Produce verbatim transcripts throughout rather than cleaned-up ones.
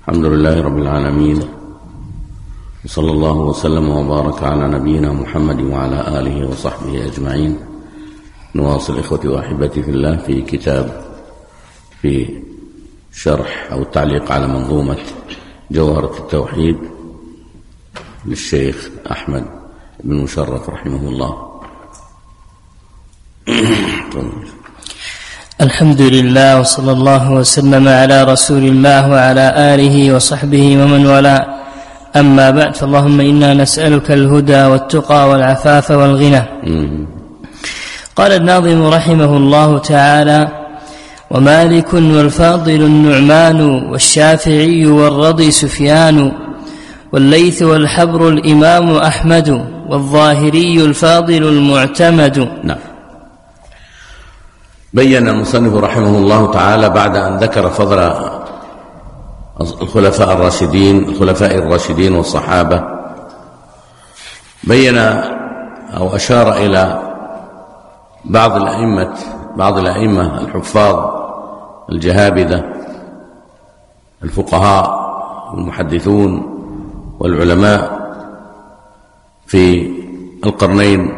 الحمد لله رب العالمين، وصلى الله وسلم وبارك على نبينا محمد وعلى آله وصحبه أجمعين. نواصل إخوتي وأحبتي في الله في كتاب في شرح أو التعليق على منظومة جوهرة التوحيد للشيخ أحمد بن مشرف رحمه الله. الحمد لله، وصلى الله وسلم على رسول الله وعلى آله وصحبه ومن والاه. أما بعد، فاللهم إنا نسألك الهدى والتقى والعفاف والغنى. قال الناظم رحمه الله تعالى: ومالك والفاضل النعمان والشافعي والرضي سفيان والليث والحبر الإمام أحمد والظاهري الفاضل المعتمد. نعم. بين المصنف رحمه الله تعالى بعد أن ذكر فضل الخلفاء الراشدين الخلفاء الراشدين والصحابة، بين أو أشار إلى بعض الأئمة بعض الأئمة الحفاظ الجهابذة الفقهاء والمحدثون والعلماء في القرنين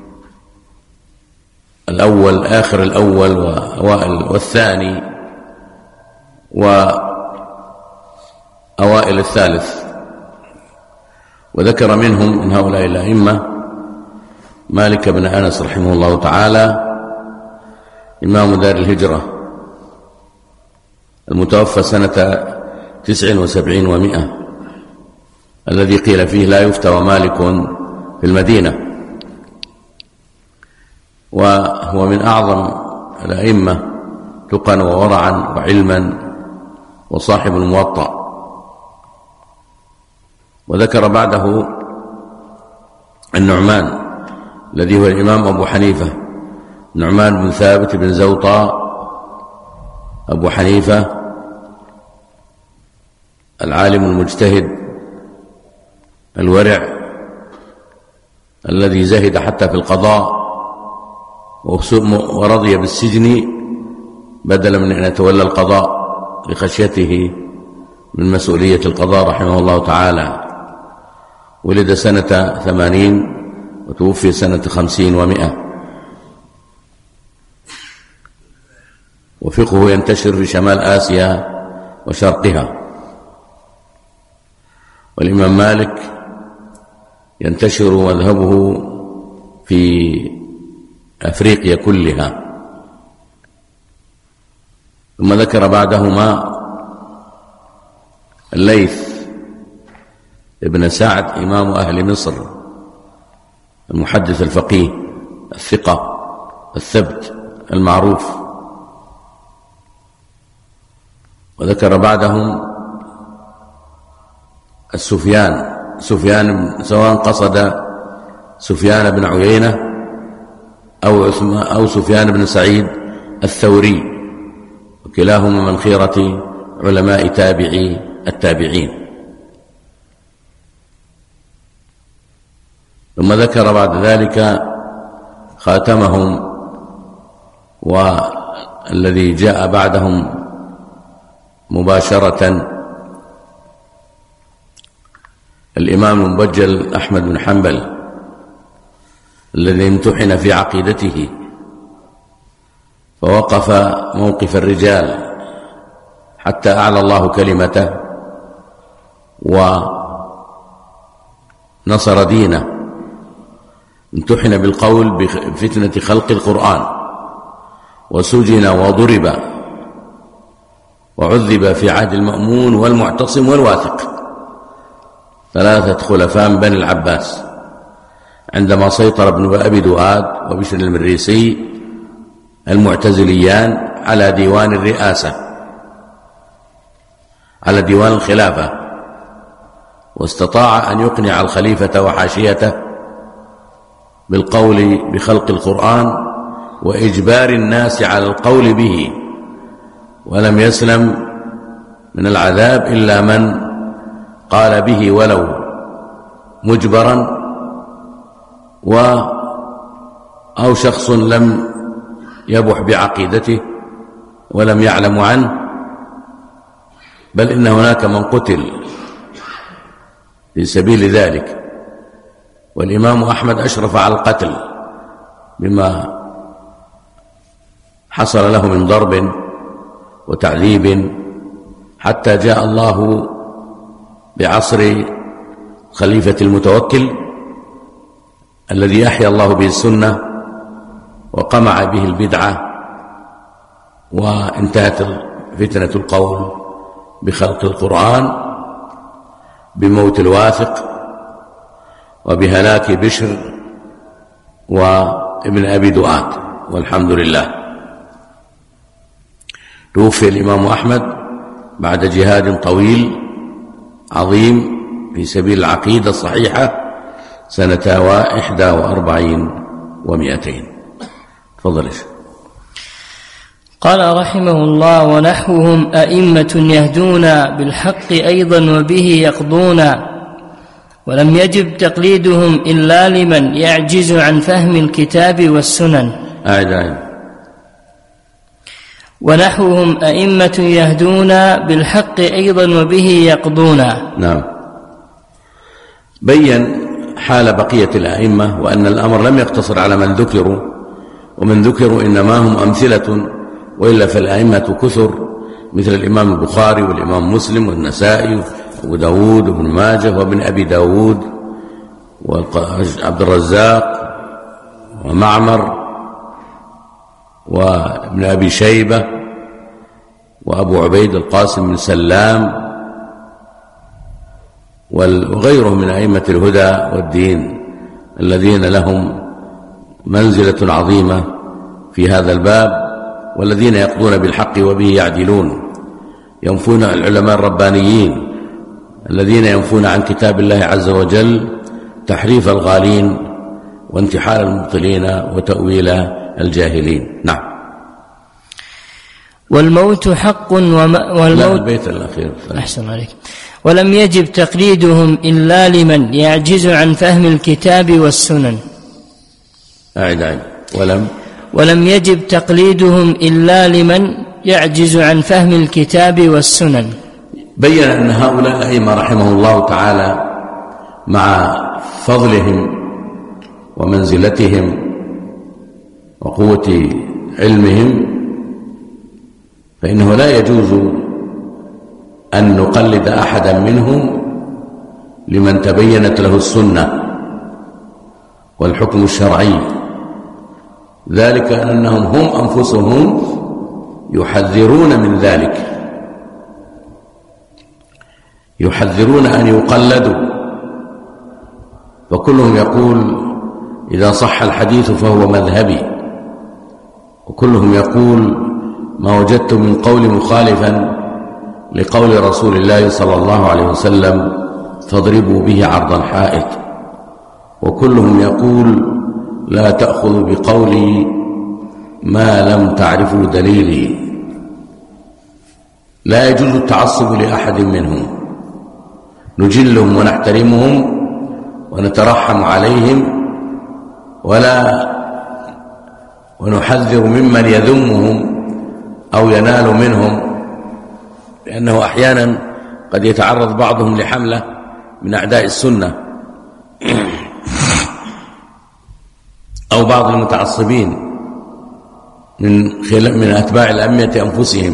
الأول آخر الأول وأوائل والثاني وأوائل الثالث، وذكر منهم من هؤلاء الأئمة مالك بن أنس رحمه الله تعالى، إمام دار الهجرة المتوفى سنة تسع وسبعين ومائة، الذي قيل فيه لا يفتى مالك في المدينة، وهو من أعظم الأئمة تقى وورعا وعلما، وصاحب الموطأ. وذكر بعده النعمان الذي هو الإمام أبو حنيفة، نعمان بن ثابت بن زوطاء أبو حنيفة، العالم المجتهد الورع الذي زهد حتى في القضاء ورضي بالسجن بدلا من أن يتولى القضاء لخشيته من مسؤولية القضاء رحمه الله تعالى. ولد سنة ثمانين وتوفي سنة خمسين ومائة، وفقه ينتشر في شمال آسيا وشرقها. والإمام مالك ينتشر مذهبه في أفريقيا كلها. ثم ذكر بعدهما الليث ابن سعد إمام أهل مصر، المحدث الفقيه الثقة الثبت المعروف. وذكر بعدهم السفيان سفيان سواء قصد سفيان بن عيينة أو, أو سفيان بن سعيد الثوري، وكلاهما من خيرة علماء تابعي التابعين. ثم ذكر بعد ذلك خاتمهم والذي جاء بعدهم مباشرة الإمام المبجل أحمد بن حنبل، الذي امتحن في عقيدته فوقف موقف الرجال حتى أعلى الله كلمته ونصر دينه. امتحن بالقول بفتنة خلق القرآن، وسجن وضرب وعذب في عهد المأمون والمعتصم والواثق، ثلاثة خلفاء بني العباس، عندما سيطر ابن أبي دؤاد وبشر المريسي المعتزليان على ديوان الرئاسة على ديوان الخلافة، واستطاع أن يقنع الخليفة وحاشيته بالقول بخلق القرآن وإجبار الناس على القول به، ولم يسلم من العذاب إلا من قال به ولو مجبرا، و أو شخص لم يبح بعقيدته ولم يعلم عنه، بل إن هناك من قتل في سبيل ذلك، والإمام أحمد أشرف على القتل بما حصل له من ضرب وتعذيب، حتى جاء الله بعصر خليفة المتوكل الذي أحيا الله به السنة وقمع به البدعة، وانتهت فتنة القول بخلق القرآن بموت الواثق وبهلاك بشر وابن أبي دؤاد، والحمد لله. توفي الإمام أحمد بعد جهاد طويل عظيم في سبيل العقيدة الصحيحة سنة إحدى وأربعين ومئتين. تفضل يا شيخ. قال رحمه الله: ونحوهم أئمة يهدون بالحق أيضا وبه يقضون، ولم يجب تقليدهم إلا لمن يعجز عن فهم الكتاب والسنن. أعد أعد. ونحوهم أئمة يهدون بالحق أيضا وبه يقضون. نعم. بين حال بقية الأئمة وأن الأمر لم يقتصر على من ذكروا، ومن ذكروا إنما هم أمثلة، وإلا فالأئمة كثر، مثل الإمام البخاري والإمام مسلم والنسائي وأبو داود وابن ماجه وابن أبي داود وعبد الرزاق ومعمر وابن أبي شيبة وأبو عبيد القاسم بن سلام وغيرهم من أئمة الهدى والدين الذين لهم منزلة عظيمة في هذا الباب، والذين يقضون بالحق وبه يعدلون، ينفون العلماء الربانيين الذين ينفون عن كتاب الله عز وجل تحريف الغالين وانتحال المبطلين وتأويل الجاهلين. نعم. والموت حق وما والموت لا البيت الأخير. أحسن عليك. ولم يجب تقليدهم إلا لمن يعجز عن فهم الكتاب والسنن. أعد أعد. ولم ولم يجب تقليدهم إلا لمن يعجز عن فهم الكتاب والسنن. بين أن هؤلاء الأئمة رحمه الله تعالى مع فضلهم ومنزلتهم وقوة علمهم فإنه لا يجوز أن نقلد أحدا منهم لمن تبينت له السنة والحكم الشرعي، ذلك أنهم هم أنفسهم يحذرون من ذلك، يحذرون أن يقلدوا، فكلهم يقول إذا صح الحديث فهو مذهبي، وكلهم يقول ما وجدت من قول مخالفا لقول رسول الله صلى الله عليه وسلم فاضربوا به عرض الحائط، وكلهم يقول لا تأخذوا بقولي ما لم تعرفوا دليلي. لا يجوز التعصب لأحد منهم، نجلهم ونحترمهم ونترحم عليهم، ولا ونحذر ممن يذمهم أو ينال منهم، لأنه أحيانا قد يتعرض بعضهم لحملة من أعداء السنة أو بعض المتعصبين من من أتباع الأئمة أنفسهم،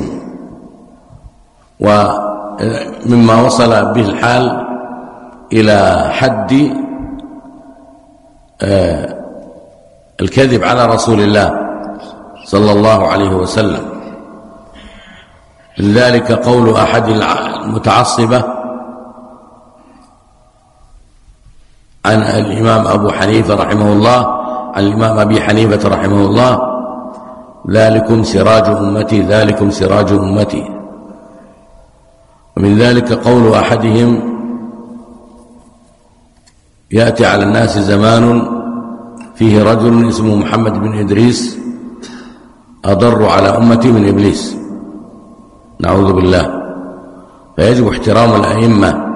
ومما وصل به الحال إلى حد الكذب على رسول الله صلى الله عليه وسلم. من ذلك قول أحد المتعصبة عن الإمام أبو حنيفة رحمه الله عن الإمام أبي حنيفة رحمه الله: ذلكم سراج أمتي ذلكم سراج أمتي. ومن ذلك قول أحدهم: يأتي على الناس زمان فيه رجل اسمه محمد بن إدريس أضر على أمتي من إبليس، نعوذ بالله. فيجب احترام الأئمة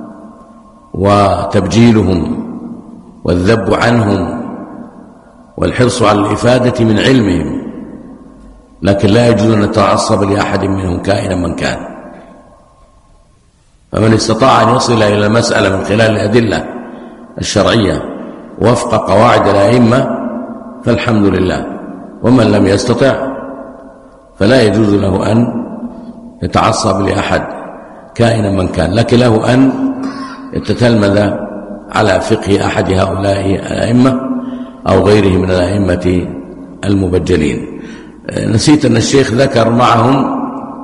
وتبجيلهم والذب عنهم والحرص على الإفادة من علمهم، لكن لا يجوز أن نتعصب لأحد منهم كائنا من كان. فمن استطاع أن يصل إلى المسألة من خلال الأدلة الشرعية وفق قواعد الأئمة فالحمد لله، ومن لم يستطع فلا يجوز له أن يتعصب لأحد كائنا من كان، لكن له أن يتتلمذ على فقه أحد هؤلاء الأئمة أو غيره من الأئمة المبجلين. نسيت أن الشيخ ذكر معهم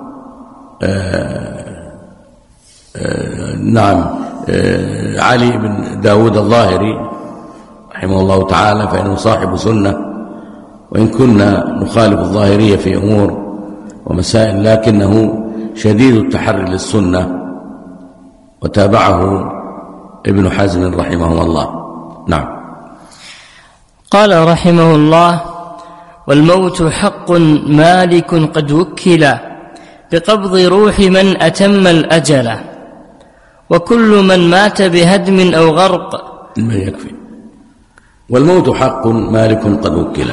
آآ آآ نعم آآ علي بن داود الظاهري رحمه الله تعالى، فإنه صاحب سنة، وإن كنا نخالف الظاهرية في أمور ومسائل لكنه شديد التحري للسنة، وتابعه ابن حزم رحمه الله. نعم. قال رحمه الله: والموت حق مالك قد وكل بقبض روح من أتم الأجل، وكل من مات بهدم أو غرق. ما يكفي. والموت حق مالك قد وكل.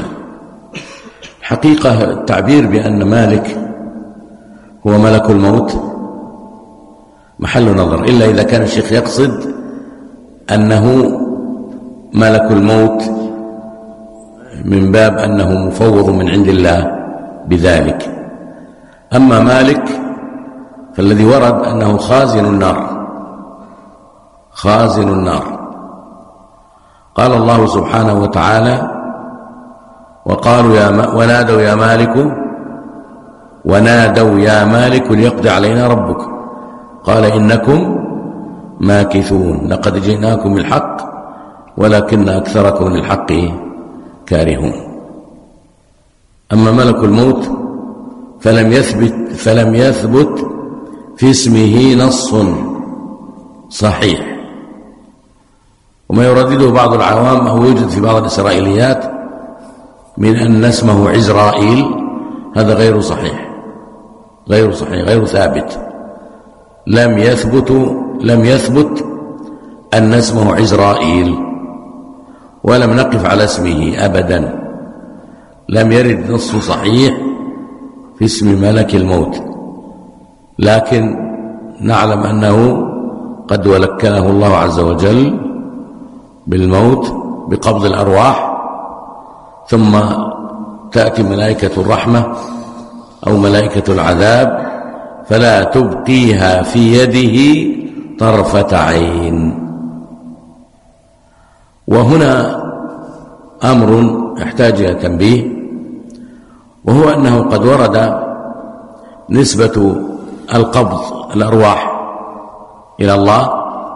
حقيقة التعبير بأن مالك هو ملك الموت محل نظر، إلا إذا كان الشيخ يقصد أنه ملك الموت من باب أنه مفوض من عند الله بذلك. أما مالك فالذي ورد أنه خازن النار، خازن النار. قال الله سبحانه وتعالى: وقالوا يا ما ونادوا يا مالك ونادوا يا مالك ليقضي علينا ربك قال إنكم ماكثون لقد جئناكم بالحق ولكن أكثركم للحق كارهون. أما ملك الموت فلم يثبت فلم يثبت في اسمه نص صحيح، وما يردده بعض العوام أو يوجد في بعض الإسرائيليات من أن اسمه عزرائيل، هذا غير صحيح، غير صحيح، غير ثابت. لم يثبت لم يثبت أن اسمه عزرائيل، ولم نقف على اسمه أبدا. لم يرد نص صحيح في اسم ملك الموت، لكن نعلم أنه قد ولكله الله عز وجل بالموت بقبض الأرواح، ثم تأتي ملائكة الرحمة أو ملائكة العذاب فلا تبقيها في يده طرفة عين. وهنا أمر يحتاج إلى تنبيه، وهو أنه قد ورد نسبة القبض الأرواح إلى الله،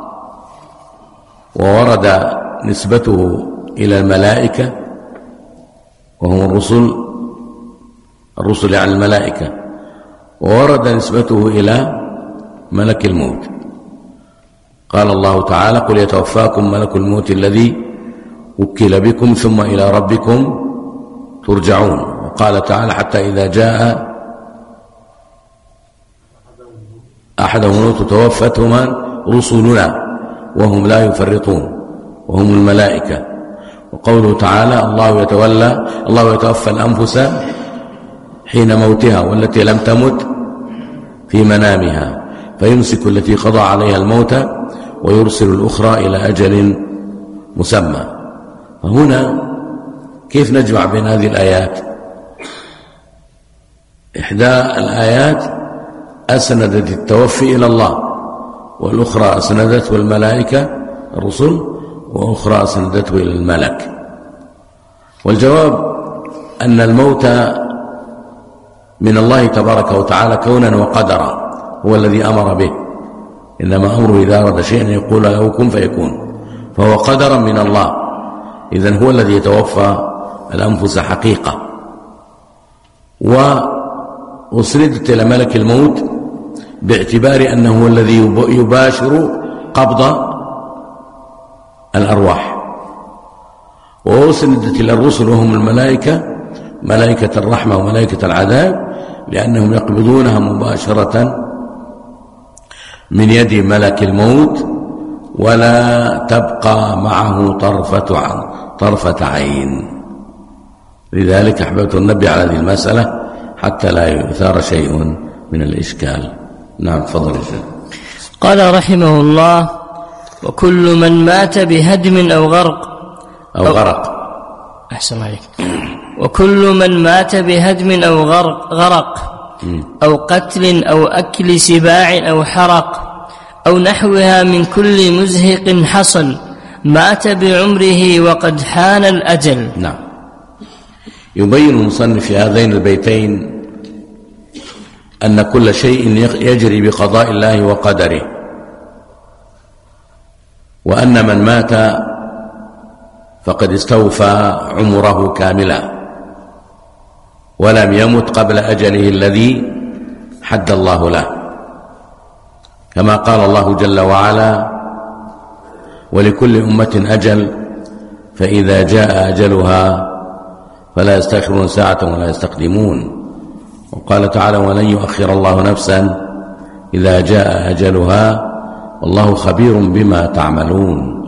وورد نسبته إلى الملائكة وهم الرسل الرسل عن الملائكة، وورد نسبته إلى ملك الموت. قال الله تعالى: قل يتوفاكم ملك الموت الذي وكل بكم ثم إلى ربكم ترجعون. وقال تعالى: حتى إذا جاء أحدهم الموت توفتهما رسلنا وهم لا يفرطون وهم الملائكة. وقوله تعالى: الله يتولى الله يتوفى الأنفس حين موتها والتي لم تمت في منامها فيمسك التي قضى عليها الموت ويرسل الأخرى إلى أجل مسمى. فهنا كيف نجمع بين هذه الآيات؟ إحدى الآيات أسندت التوفي إلى الله، والأخرى أسندته الملائكة الرسل، وأخرى أسندته إلى الملك. والجواب أن الموت من الله تبارك وتعالى كونا وقدرا، هو الذي أمر به، إنما أمره إذا أراد شيئا يقول له كن فيكون، فهو قدرا من الله. إذن هو الذي يتوفى الأنفس حقيقة. وأسندت إلى ملك الموت باعتبار أنه هو الذي يباشر قبض الأرواح، وأسندت إلى الرسل وهم الملائكة، ملائكة الرحمة وملائكة العذاب، لأنهم يقبضونها مباشرة من يد ملك الموت ولا تبقى معه طرفة عن طرفة عين. لذلك أحببت النبي على هذه المسألة حتى لا يثار شيء من الإشكال. نعم، تفضل يا شيخ. قال رحمه الله: وكل من مات بهدم أو غرق أو غرق أحسن عليك وكل من مات بهدم أو غرق, غرق أو قتل أو أكل سباع أو حرق أو نحوها من كل مزهق حصل مات بعمره وقد حان الأجل. نعم. يبين المصنف في هذين البيتين أن كل شيء يجري بقضاء الله وقدره، وأن من مات فقد استوفى عمره كاملا ولم يمت قبل أجله الذي حد الله له، كما قال الله جل وعلا: ولكل أمة أجل فإذا جاء أجلها فلا يستأخرون ساعة ولا يستقدمون. وقال تعالى: ولن يؤخر الله نفسا إذا جاء أجلها والله خبير بما تعملون.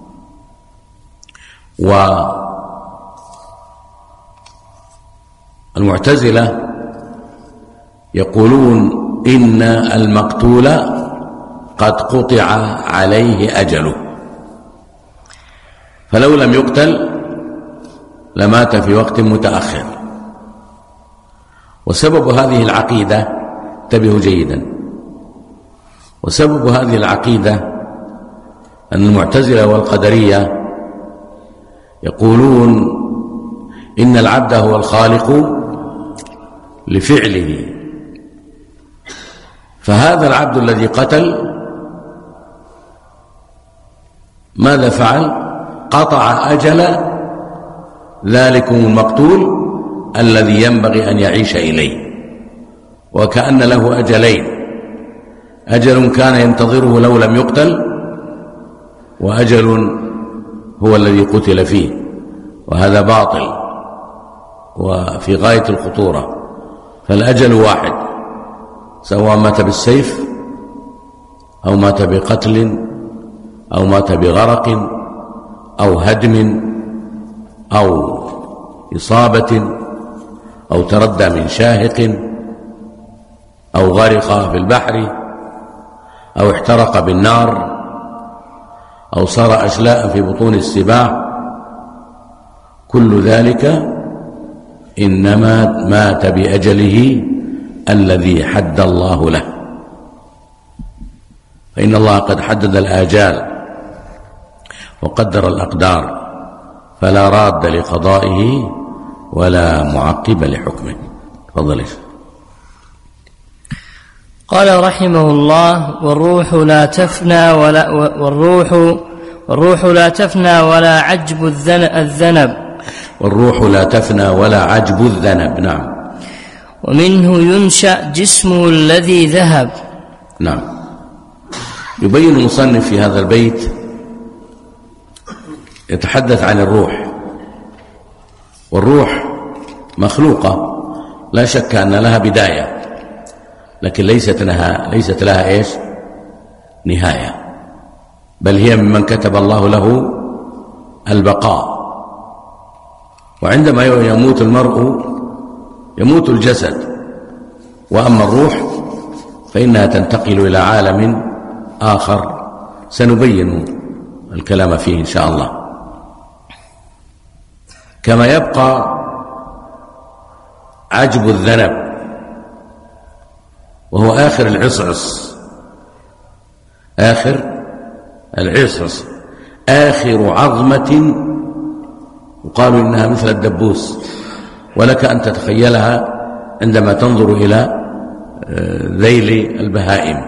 والمعتزلة يقولون إن المقتول قد قطع عليه أجله، فلو لم يقتل لمات في وقت متأخر. وسبب هذه العقيدة، انتبهوا جيدا، وسبب هذه العقيدة أن المعتزلة والقدرية يقولون إن العبد هو الخالق لفعله، فهذا العبد الذي قتل ماذا فعل؟ قطع أجل ذلكم المقتول الذي ينبغي أن يعيش إليه، وكأن له أجلين: أجل كان ينتظره لو لم يقتل، وأجل هو الذي قتل فيه، وهذا باطل وفي غاية الخطورة. فالأجل واحد، سواء مات بالسيف أو مات بقتل أو مات بغرق أو هدم أو إصابة أو تردى من شاهق أو غرق في البحر أو احترق بالنار أو صار أشلاء في بطون السباع، كل ذلك إنما مات بأجله الذي حد الله له، فإن الله قد حدد الآجال وقدر الأقدار، فلا راد لقضائه ولا معقب لحكمه. تفضل. قال رحمه الله: والروح لا تفنى ولا والروح والروح لا تفنى ولا عجب الذنب والروح لا تفنى ولا عجب الذنب. نعم. ومنه ينشأ جسمه الذي ذهب. نعم. يبين المصنف في هذا البيت، يتحدث عن الروح، والروح مخلوقة لا شك أن لها بداية، لكن ليست لها ليست لها إيش؟ نهاية، بل هي ممن كتب الله له البقاء. وعندما يموت المرء يموت الجسد، وأما الروح فإنها تنتقل إلى عالم آخر سنبين الكلام فيه إن شاء الله. كما يبقى عجب الذنب، وهو آخر العصعص، آخر العصعص، آخر عظمة، وقالوا إنها مثل الدبوس، ولك أن تتخيلها عندما تنظر إلى ذيل البهائم.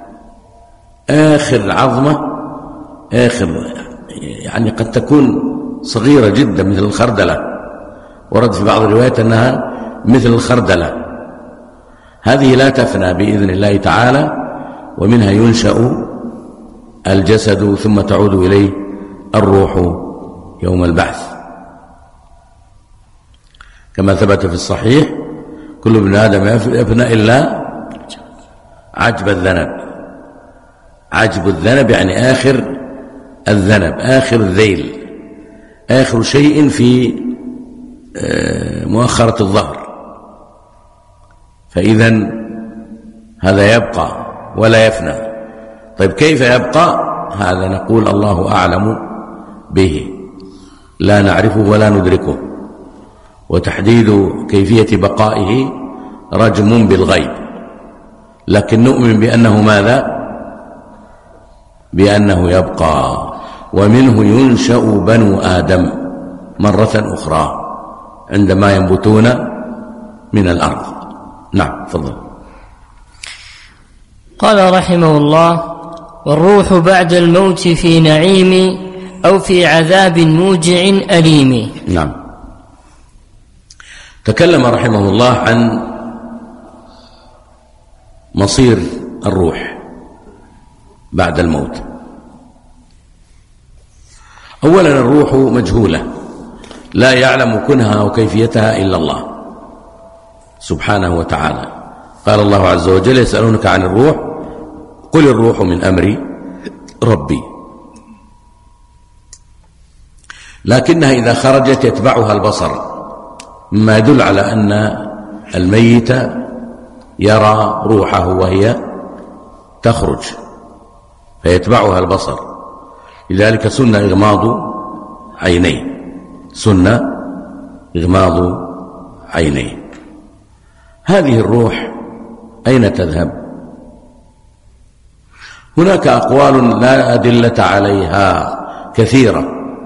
آخر عظمة، آخر يعني قد تكون صغيرة جدا مثل الخردلة، ورد في بعض الروايات أنها مثل الخردلة. هذه لا تفنى بإذن الله تعالى، ومنها ينشأ الجسد ثم تعود إليه الروح يوم البعث، كما ثبت في الصحيح: كل ابن آدم يفنى إلا عجب الذنب. عجب الذنب يعني آخر الذنب، آخر الذيل، آخر شيء في مؤخرة الظهر. فإذا هذا يبقى ولا يفنى، طيب كيف يبقى؟ هذا نقول الله أعلم به، لا نعرفه ولا ندركه، وتحديد كيفية بقائه رجم بالغيب، لكن نؤمن بأنه ماذا؟ بأنه يبقى، ومنه ينشأ بنو آدم مرة أخرى عندما ينبتون من الأرض. نعم تفضل. قال رحمه الله: والروح بعد الموت في نعيم أو في عذاب موجع أليم. نعم. تكلم رحمه الله عن مصير الروح بعد الموت. أولا الروح مجهولة، لا يعلم كنها وكيفيتها إلا الله سبحانه وتعالى. قال الله عز وجل: يسألونك عن الروح قل الروح من أمر ربي، لكنها إذا خرجت يتبعها البصر، مما يدل على أن الميت يرى روحه وهي تخرج فيتبعها البصر، لذلك سن إغماض عينيه، سن إغماض عينيه. هذه الروح أين تذهب؟ هناك أقوال لا أدلة عليها كثيرة.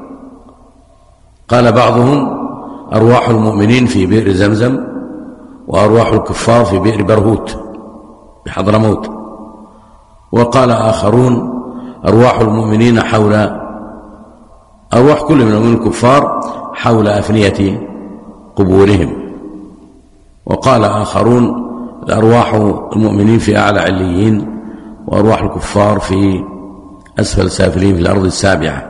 قال بعضهم: أرواح المؤمنين في بئر زمزم، وأرواح الكفار في بئر برهوت بحضرموت. وقال آخرون: أرواح المؤمنين حول أرواح كل من المؤمنين الكفار حول أفنية قبورهم. وقال آخرون: أرواح المؤمنين في أعلى عليين، وأرواح الكفار في أسفل سافلين في الأرض السابعة،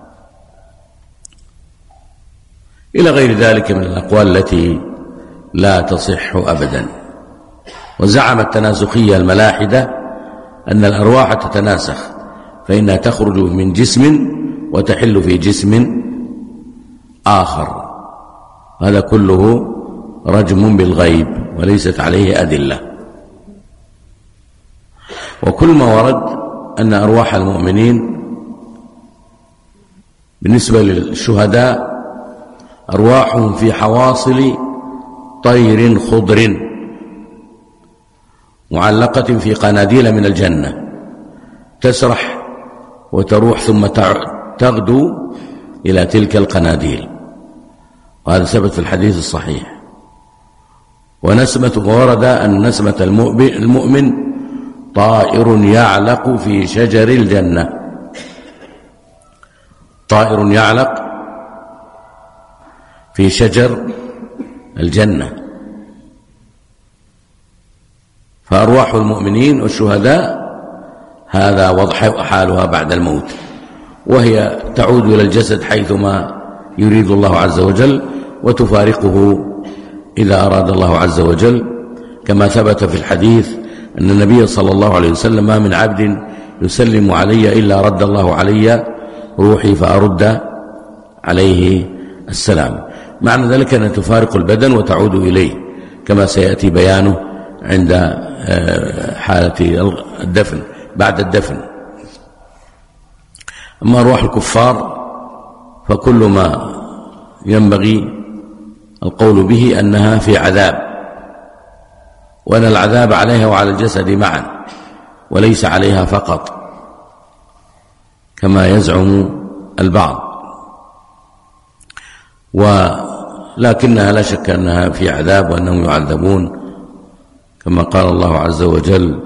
إلى غير ذلك من الأقوال التي لا تصح أبدا. وزعم التناسخية الملاحدة أن الأرواح تتناسخ، فإنها تخرج من جسم وتحل في جسم آخر. هذا كله رجم بالغيب وليست عليه أدلة. وكل ما ورد أن أرواح المؤمنين بالنسبة للشهداء أرواحهم في حواصل طير خضر معلقة في قناديل من الجنة، تسرح وتروح ثم تغدو إلى تلك القناديل، وهذا ثبت في الحديث الصحيح. ونسمة ورد أن نسمة المؤمن طائر يعلق في شجر الجنة، طائر يعلق في شجر الجنة. فأرواح المؤمنين والشهداء هذا وضح حالها بعد الموت، وهي تعود إلى الجسد حيثما يريد الله عز وجل، وتفارقه إذا أراد الله عز وجل، كما ثبت في الحديث أن النبي صلى الله عليه وسلم: ما من عبد يسلم علي إلا رد الله علي روحي فأرد عليه السلام. معنى ذلك أن تفارق البدن وتعود إليه، كما سيأتي بيانه عند حالة الدفن بعد الدفن. أما أرواح الكفار فكل ما ينبغي القول به أنها في عذاب، وأن العذاب عليها وعلى الجسد معا وليس عليها فقط كما يزعم البعض، ولكنها لا شك أنها في عذاب وأنهم يعذبون، كما قال الله عز وجل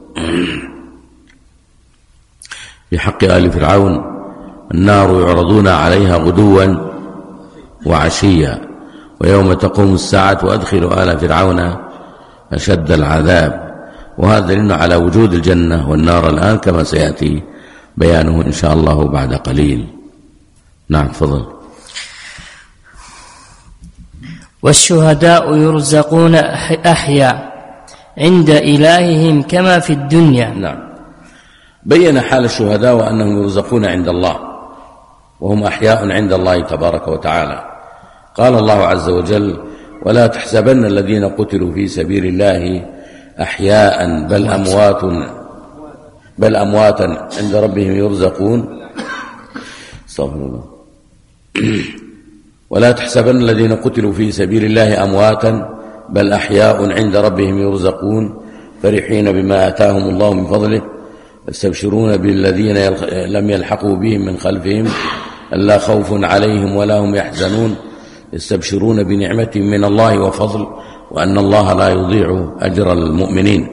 في حق آل فرعون: النار يعرضون عليها غدوا وعشيا ويوم تقوم الساعة وأدخلوا آل فرعون أشد العذاب. وهذا دليل على وجود الجنة والنار الآن، كما سيأتي بيانه إن شاء الله بعد قليل. نعم تفضل. والشهداء يرزقون أحياء عند إلههم كما في الدنيا. نعم. بين حال الشهداء وأنهم يرزقون عند الله، وهم أحياء عند الله تبارك وتعالى. قال الله عز وجل: ولا تحسبن الذين قتلوا في سبيل الله أحياء بل أموات بل أمواتا عند ربهم يرزقون. استغفر الله. ولا تحسبن الذين قتلوا في سبيل الله أمواتا بل أحياء عند ربهم يرزقون فرحين بما آتاهم الله من فضله يستبشرون بالذين لم يلحقوا بهم من خلفهم ألا خوف عليهم ولا هم يحزنون يستبشرون بنعمة من الله وفضل وأن الله لا يضيع أجر المؤمنين.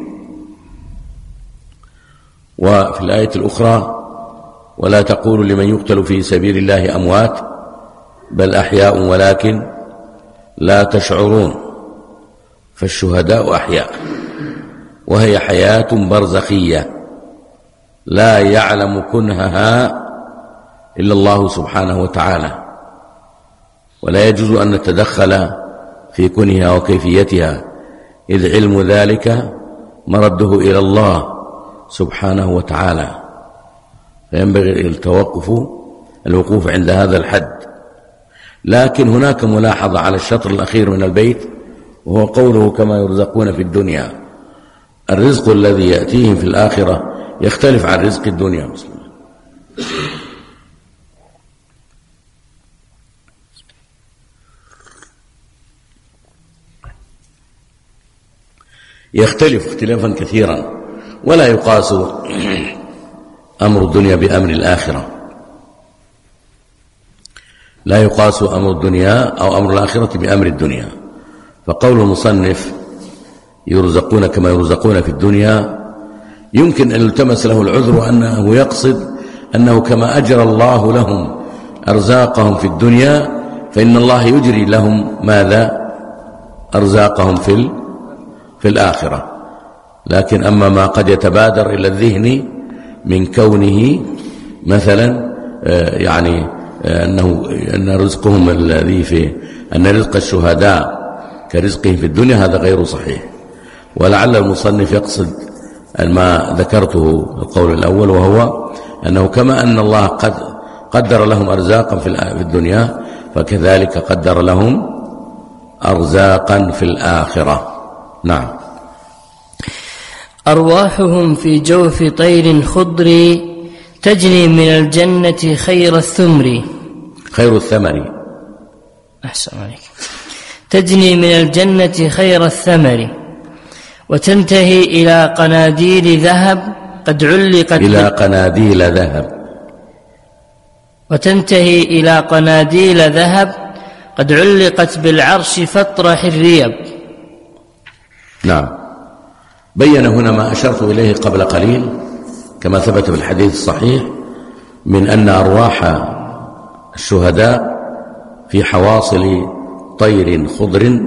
وفي الآية الأخرى ولا تقولوا لمن يقتل في سبيل الله أموات بل أحياء ولكن لا تشعرون. فالشهداء أحياء وهي حياة برزخية لا يعلم كنهها إلا الله سبحانه وتعالى، ولا يجوز أن نتدخل في كنهها وكيفيتها إذ علم ذلك مرده إلى الله سبحانه وتعالى، فينبغي التوقف الوقوف عند هذا الحد. لكن هناك ملاحظة على الشطر الأخير من البيت وهو قوله كما يرزقون في الدنيا. الرزق الذي يأتيهم في الآخرة يختلف عن رزق الدنيا مسلم. يختلف اختلافا كثيرا ولا يقاس أمر الدنيا بأمر الآخرة، لا يقاس أمر الدنيا أو أمر الآخرة بأمر الدنيا. فقول المصنف يرزقون كما يرزقون في الدنيا يمكن أن يلتمس له العذر أنه يقصد أنه كما أجرى الله لهم أرزاقهم في الدنيا فإن الله يجري لهم ماذا أرزاقهم في في الآخرة. لكن أما ما قد يتبادر إلى الذهن من كونه مثلا يعني أنه أن رزقهم الذي في أن رزق الشهداء كرزقهم في الدنيا هذا غير صحيح. ولعل المصنف يقصد ما ذكرته القول الأول وهو أنه كما أن الله قد قدر لهم أرزاقا في الدنيا فكذلك قدر لهم أرزاقا في الآخرة. نعم. أرواحهم في جوف طير خضر تجني من الجنة خير الثمر خير الثمر أحسن عليك تجني من الجنة خير الثمر وتنتهي إلى قناديل ذهب قد علقت إلى قناديل ذهب وتنتهي إلى قناديل ذهب قد علقت بالعرش فاطرح الريب. نعم. بين هنا ما أشرت إليه قبل قليل كما ثبت في الحديث الصحيح من أن أرواح الشهداء في حواصل طير خضر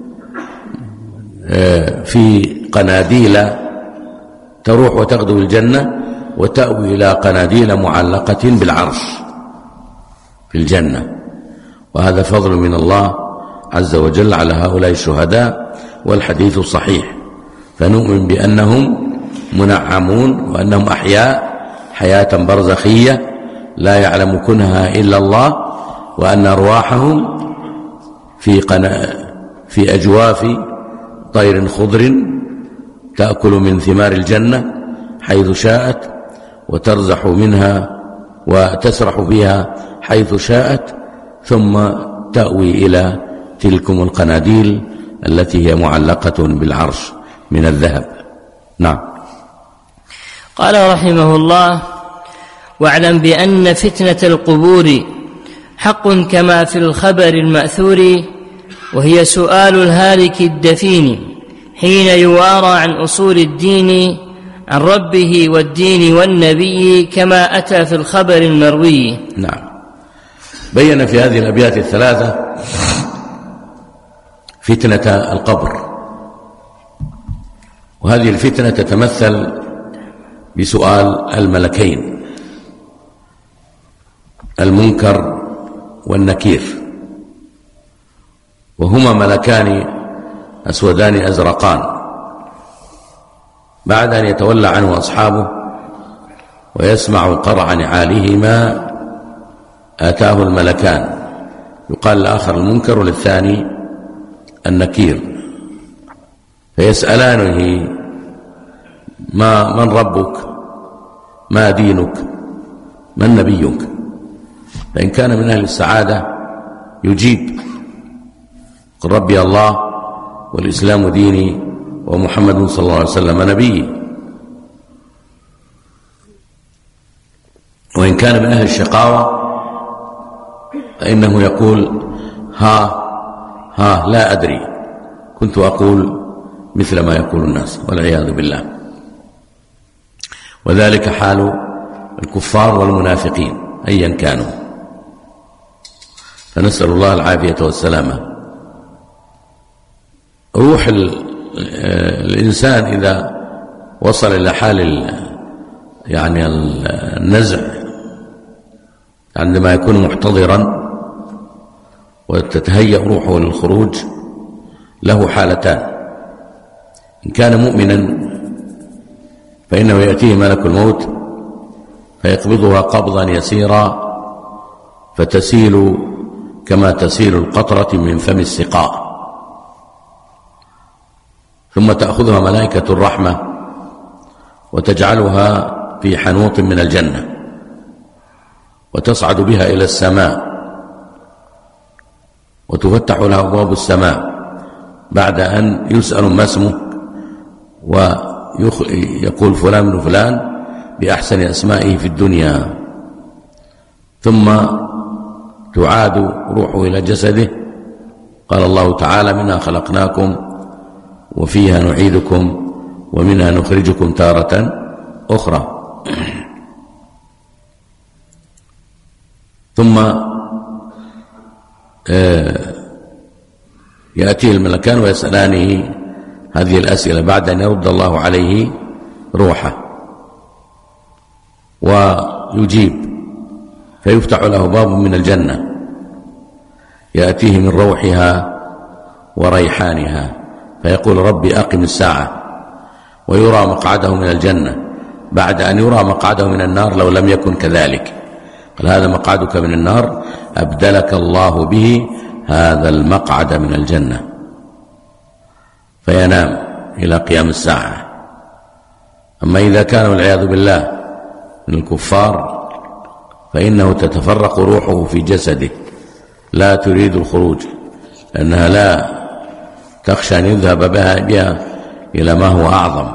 في قناديل تروح وتغدو الجنة وتأوي إلى قناديل معلقة بالعرش في الجنة، وهذا فضل من الله عز وجل على هؤلاء الشهداء والحديث صحيح. فنؤمن بأنهم منعمون وأنهم أحياء حياة برزخية لا يعلم كنها إلا الله، وأن أرواحهم في, قنا في أجواف طير خضر تأكل من ثمار الجنة حيث شاءت وترزح منها وتسرح فيها حيث شاءت ثم تأوي إلى تلكم القناديل التي هي معلقة بالعرش من الذهب. نعم. قال رحمه الله: واعلم بأن فتنة القبور حق كما في الخبر المأثور، وهي سؤال الهالك الدفين حين يوارى عن أصول الدين عن ربه والدين والنبي كما أتى في الخبر المروي. نعم. بين في هذه الأبيات الثلاثة فتنة القبر، وهذه الفتنة تتمثل بسؤال الملكين المنكر والنكير، وهما ملكان أسودان أزرقان بعد أن يتولى عنه أصحابه ويسمع قرع نعالهما آتاه الملكان، يقال الآخر المنكر وللثاني النكير، فيسألانه: ما من ربك؟ ما دينك؟ من نبيك؟ فإن كان من أهل السعادة يجيب: قل ربي الله والإسلام ديني ومحمد صلى الله عليه وسلم نبيي. وإن كان من أهل الشقاوة فإنه يقول: ها ها لا أدري، كنت أقول مثل ما يقول الناس، والعياذ بالله. وذلك حال الكفار والمنافقين أيا كانوا، فنسأل الله العافية والسلامة. روح الإنسان إذا وصل إلى حال يعني النزع، عندما يكون محتضرا وتتهيأ روحه للخروج، له حالتان: إن كان مؤمنا فإنه يأتيه ملك الموت فيقبضها قبضا يسيرا فتسيل كما تسيل القطرة من فم السقاء، ثم تأخذها ملائكة الرحمة وتجعلها في حنوط من الجنة وتصعد بها إلى السماء، وتفتح لها أبواب السماء بعد أن يسأل ما اسمه ويقول فلان بن فلان بأحسن أسمائه في الدنيا، ثم تعاد روحه إلى جسده. قال الله تعالى: منها خلقناكم وفيها نعيدكم ومنها نخرجكم تارة أخرى. ثم يأتيه الملكان ويسألانه هذه الأسئلة بعد أن يرد الله عليه روحه، ويجيب فيفتح له باب من الجنة يأتيه من روحها وريحانها فيقول: ربي أقم الساعة، ويرى مقعده من الجنة بعد أن يرى مقعده من النار لو لم يكن كذلك. قال: هذا مقعدك من النار، أبدلك الله به هذا المقعد من الجنة. فينام إلى قيام الساعة. أما إذا كان والعياذ بالله من الكفار فإنه تتفرق روحه في جسده، لا تريد الخروج، لأنها لا تخشى أن يذهب بها, بها إلى ما هو أعظم.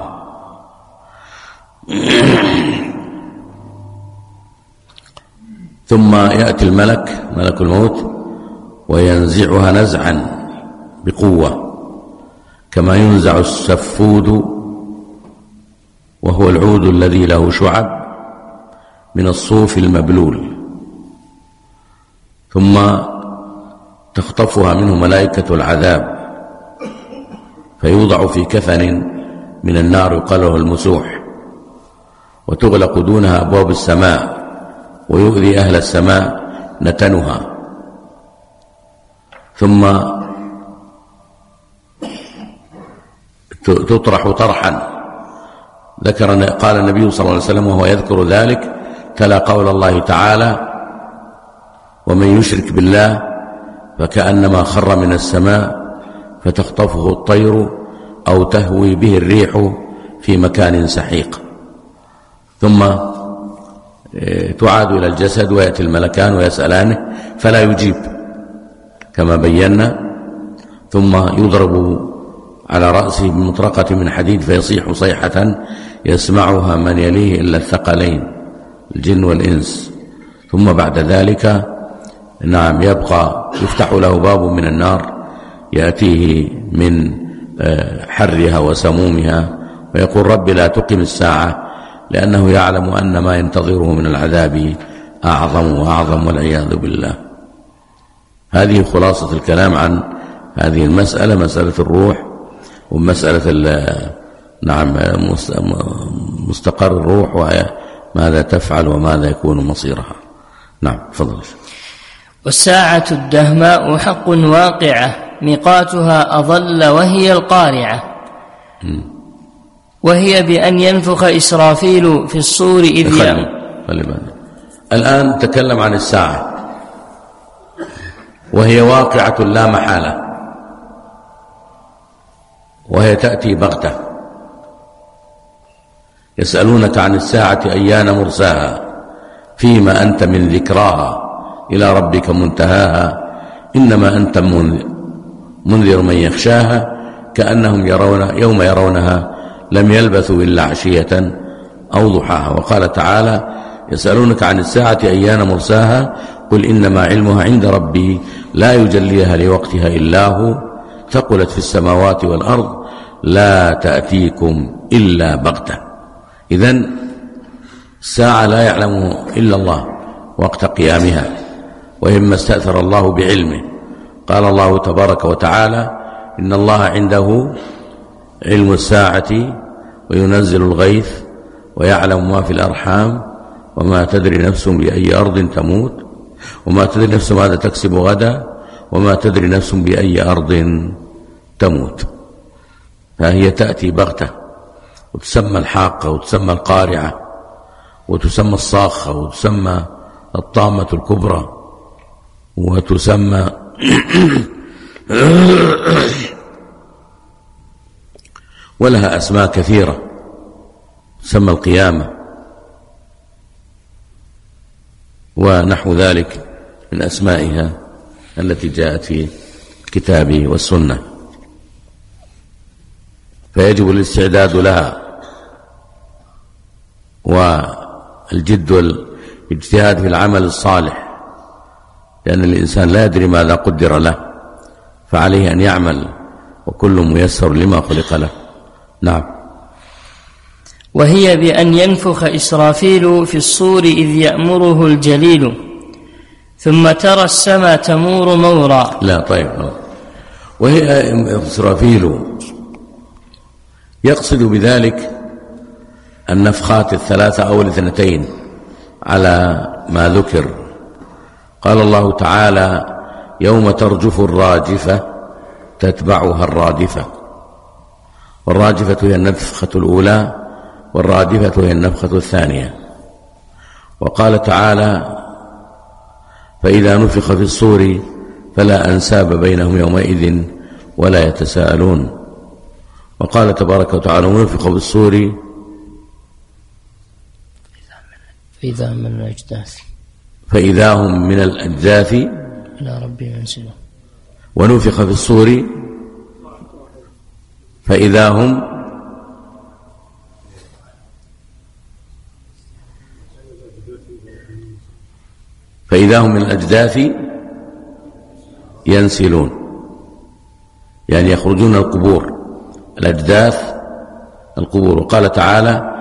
ثم يأتي الملك ملك الموت وينزعها نزعا بقوة كما ينزع السفود، وهو العود الذي له شعب من الصوف المبلول، ثم تخطفها منه ملائكة العذاب فيوضع في كفن من النار يقال له المسوح، وتغلق دونها أبواب السماء ويؤذي أهل السماء نتنها، ثم تطرح طرحا. ذكر قال النبي صلى الله عليه وسلم وهو يذكر ذلك: تلا قول الله تعالى: ومن يشرك بالله فكأنما خر من السماء فتخطفه الطير أو تهوي به الريح في مكان سحيق. ثم تعاد إلى الجسد ويأتي الملكان ويسألانه فلا يجيب كما بينا، ثم يضرب على رأسه بمطرقة من حديد فيصيح صيحة يسمعها من يليه إلا الثقلين الجن والإنس. ثم بعد ذلك نعم يبقى يفتح له باب من النار يأتيه من حرها وسمومها ويقول: رب لا تقم الساعة، لأنه يعلم أن ما ينتظره من العذاب أعظم وأعظم، والعياذ بالله. هذه خلاصة الكلام عن هذه المسألة، مسألة الروح ومسألة نعم مستقر الروح وماذا تفعل وماذا يكون مصيرها. نعم تفضل. والساعة الدهماء حق واقعة، ميقاتها أظل وهي القارعة، وهي بأن ينفخ إسرافيل في الصور إذ يعم. الآن تكلم عن الساعة وهي واقعة لا محالة، وهي تأتي بغتة. يسألونك عن الساعة أيان مرساها فيما أنت من ذكراها إلى ربك منتهاها إنما أنت منذر من يخشاها كأنهم يرون يوم يرونها لم يلبثوا إلا عشية أو ضحاها. وقال تعالى يسألونك عن الساعة أيان مرساها قل إنما علمها عند ربي لا يجليها لوقتها إلا هو ثقلت في السماوات والأرض لا تأتيكم إلا بغتة. إذن الساعة لا يعلمه إلا الله وقت قيامها، وإما استأثر الله بعلمه. قال الله تبارك وتعالى إن الله عنده علم الساعة وينزل الغيث ويعلم ما في الأرحام وما تدري نفس بأي أرض تموت وما تدري نفس ماذا تكسب غدا وما تدري نفس بأي أرض تموت. فهي تأتي بغتة، وتسمى الحاقة وتسمى القارعة وتسمى الصاخة وتسمى الطامة الكبرى وتسمى ولها أسماء كثيرة، تسمى القيامة ونحو ذلك من أسمائها التي جاءت في الكتاب والسنة. فيجب الاستعداد لها والجد والاجتهاد في العمل الصالح، لأن الإنسان لا يدري ماذا قدر له، فعليه أن يعمل وكل ميسر لما خلق له. نعم. وهي بأن ينفخ إسرافيل في الصور إذ يأمره الجليل ثم ترى السماء تمور مورا. لا طيب، وهي إسرافيل يقصد بذلك النفخات الثلاثة أو الاثنتين على ما ذكر. قال الله تعالى يوم ترجف الراجفة تتبعها الرادفة، والراجفة هي النفخة الأولى والرادفة هي النفخة الثانية. وقال تعالى فإذا نفخ في الصور فلا أنساب بينهم يومئذ ولا يتساءلون. وقال تبارك وتعالى ونفخ في الصور فإذا من الأجداث فإذا هم من الأجداث إلى ربهم ينسلون. ونفخ في الصور فإذا هم فإذا هم من الأجداث ينسلون، يعني يخرجون القبور، الأجداث القبور. وقال تعالى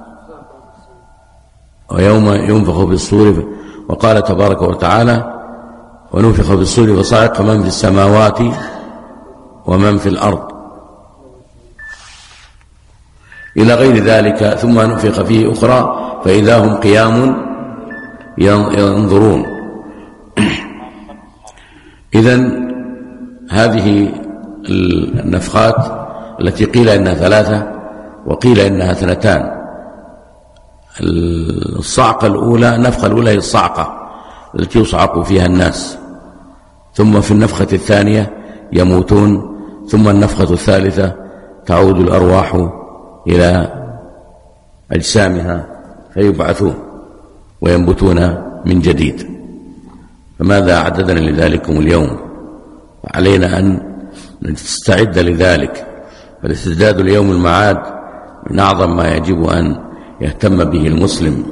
ويوم ينفخ في الصور، وقال تبارك وتعالى ونفخ في الصور فصعق من في السماوات ومن في الأرض إلى غير ذلك. ثم نفخ فيه أخرى فإذا هم قيام ينظرون. إذن هذه النفخات التي قيل إنها ثلاثة وقيل إنها اثنتان. الصعقة الأولى، النفخة الأولى هي الصعقة التي يصعق فيها الناس، ثم في النفخة الثانية يموتون، ثم النفخة الثالثة تعود الأرواح إلى أجسامها فيبعثون وينبتون من جديد. فماذا أعددنا لذلكم اليوم؟ علينا أن نستعد لذلك. فالاستعداد ليوم المعاد من أعظم ما يجب أن يهتم به المسلم.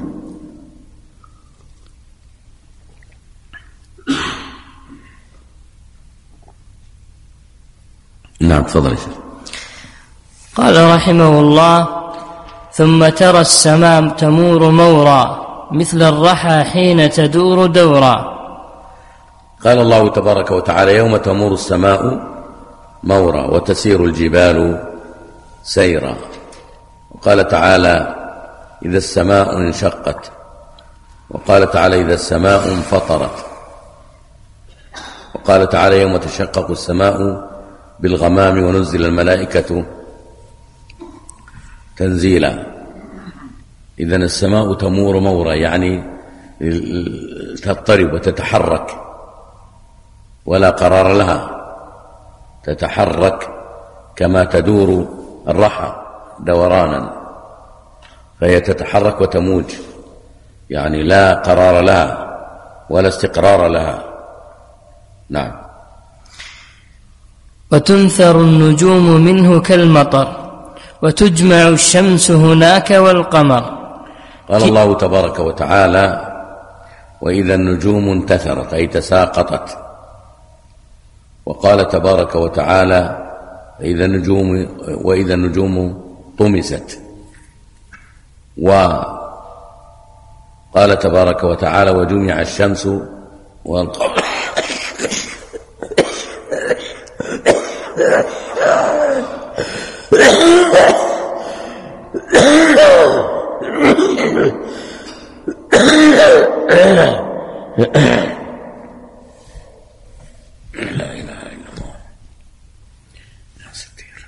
نعم تفضل يا شيخ. قال رحمه الله ثم ترى السماء تمور مورا مثل الرحى حين تدور دورا. قال الله تبارك وتعالى يوم تمور السماء مورا وتسير الجبال سيرا. وقال تعالى إذا السماء انشقت، وقال تعالى إذا السماء انفطرت، وقال تعالى يوم تشقق السماء بالغمام ونزل الملائكة تنزيلا. إذن السماء تمور مورا يعني تضطرب وتتحرك ولا قرار لها، تتحرك كما تدور الرحى دورانا. فهي تتحرك وتموج، يعني لا قرار لها ولا استقرار لها. نعم. وتنثر النجوم منه كالمطر، وتجمع الشمس هناك والقمر. قال الله تبارك وتعالى: وإذا النجوم انتثرت، أي تساقطت. وقال تبارك وتعالى: إذا النجوم وإذا النجوم طمست. وقال تبارك وتعالى: وجمع الشمس والقمر. لا إله إلا الله. يا ستير.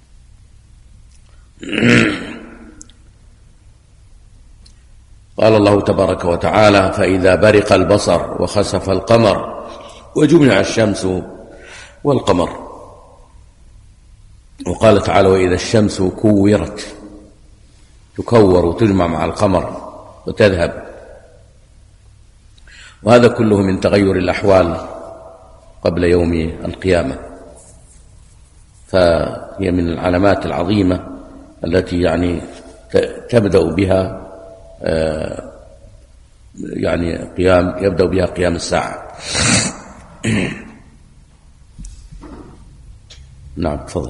قال الله تبارك وتعالى: فإذا برق البصر وخسف القمر وجمع الشمس والقمر. وقال تعالى: وإذا الشمس كورت، تكور وتجمع مع القمر وتذهب. وهذا كله من تغير الأحوال قبل يوم القيامة، فهي من العلامات العظيمة التي يعني تبدأ بها يعني قيام يبدأ بها قيام الساعة. نعم، تفضل.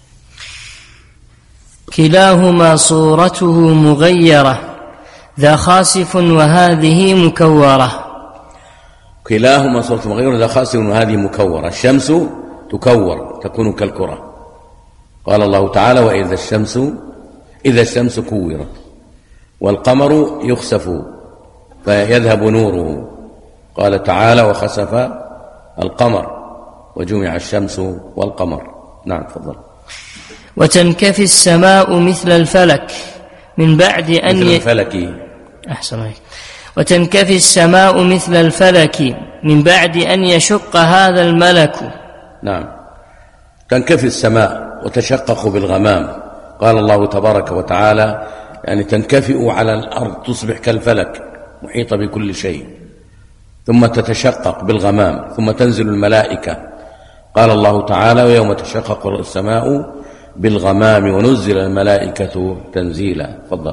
كلاهما صورته مغيرة، ذا خاسف وهذه مكورة. كلاهما صورته مغيرة، ذا خاسف وهذه مكورة. الشمس تكور، تكون كالكرة. قال الله تعالى: وإذا الشمس إذا الشمس كورت. والقمر يخسف فيذهب نوره. قال تعالى: وخسف القمر وجمع الشمس والقمر. نعم، تفضل. وتنكفي السماء مثل الفلك من بعد أن مثل الفلك. أحسن عليك. وتنكفي السماء مثل الفلك من بعد أن يشق هذا الملك. نعم، تنكفي السماء وتشقق بالغمام. قال الله تبارك وتعالى: يعني تنكفئ على الأرض، تصبح كالفلك محيطة بكل شيء، ثم تتشقق بالغمام، ثم تنزل الملائكة. قال الله تعالى: ويوم تشقق السماء بالغمام ونزل الملائكة تنزيلا. فضل.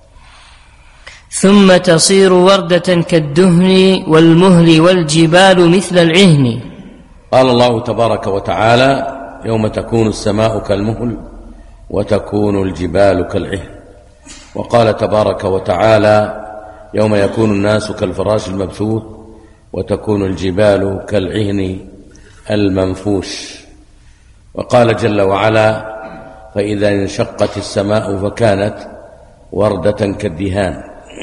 ثم تصير وردة كالدهن والمهل والجبال مثل العهن. قال الله تبارك وتعالى: يوم تكون السماء كالمهل وتكون الجبال كالعهن. وقال تبارك وتعالى: يوم يكون الناس كالفراش المبثوث وتكون الجبال كالعهن المنفوش. وقال جل وعلا: فإذا انشقت السماء فكانت وردة كالدهان،